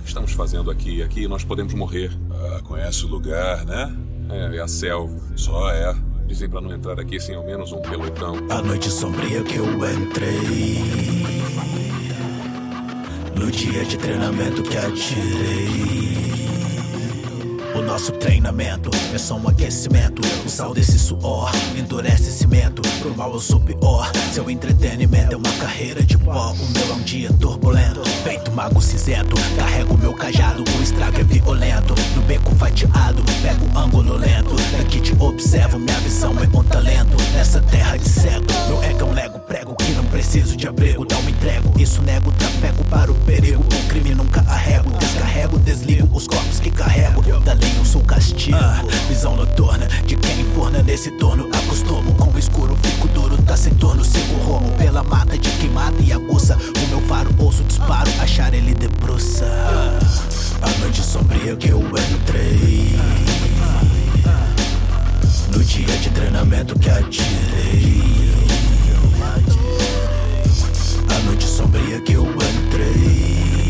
que estamos fazendo aqui? Aqui nós podemos morrer. Ah, conhece o lugar, né? É a selva. Só é. Dizem pra não entrar aqui sem ao menos um pelotão. A noite sombria que eu entrei, no dia de treinamento que atirei. O nosso treinamento é só um aquecimento. O sal desse suor endurece cimento. Pro mal eu sou pior. Seu entretenimento é uma carreira de pó. O meu é um dia turbulento. Feito mago cinzento, carrego meu cajado. O estrago é violento. No beco fatiado, pego o ângulo lento. Daqui te observo, minha visão é um talento. Nessa terra de cego, meu ego é um lego prego que não preciso de abrigo. Não me entrego, isso nego, trafego para o perigo. O crime nunca arrego, descarrego, desligo os corpos que carrego. Dali eu sou castigo, visão noturna de quem enforna nesse torno. Acostumo com o escuro, fico duro, tá sem torno. Sigo rumo pela mata de quem mata e aguça. O meu faro, ouço, disparo, achar ele debruça. A noite sombria que eu entrei, no dia de treinamento que atirei. A noite sombria que eu entrei,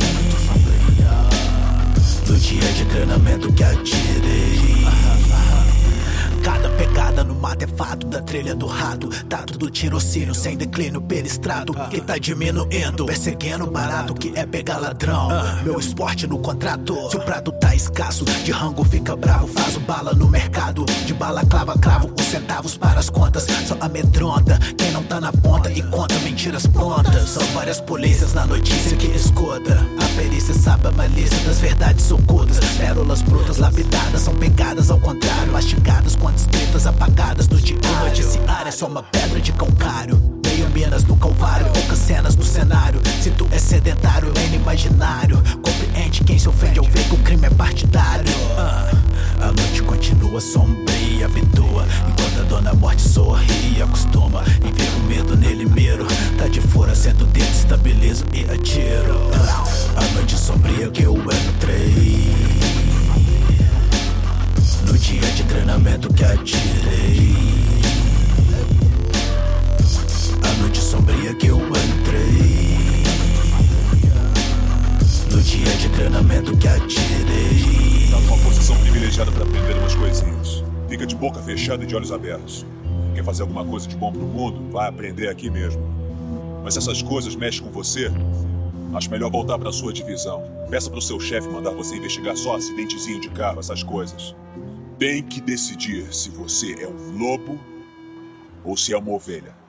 no dia de treinamento que atirei. Cada pegada no mato é fato da trilha do rato. Tato do tirocínio sem declínio pelo estrado que tá diminuindo, perseguindo o barato que é pegar ladrão. Meu esporte no contrato, se o prato tá escasso, de rango fica bravo, faz o bala no mercado. De bala clava, cravo os centavos para as contas. Só amedronta quem não tá na ponta e conta mentiras prontas. São várias polícias na notícia que escuta. A perícia sabe a malícia das verdades ocultas. Pérolas brutas lapidadas são pegadas ao contrário, mastigadas quando escritas apagadas do diário. O noticiário é só uma pedra de calcário. Meio Minas no calvário, poucas cenas no cenário. Se tu é sedentário, é inimaginário. Compreende quem se ofende ao ver que o crime é partidário. A noite continua sombria, habitua, enquanto a dona morte sorri, acostuma. E ver o medo nele miro. Tá de fora, sento o dedo, estabilizo e atiro. A noite sombria que eu entrei, no dia de treinamento que atirei. A noite sombria que eu entrei, no dia de treinamento que atirei. Tá numa posição privilegiada pra aprender umas coisinhas. Fica de boca fechada e de olhos abertos. Quer fazer alguma coisa de bom pro mundo? Vai aprender aqui mesmo. Mas se essas coisas mexem com você, acho melhor voltar pra sua divisão. Peça pro seu chefe mandar você investigar só acidentezinho de carro, essas coisas. Tem que decidir se você é um lobo ou se é uma ovelha.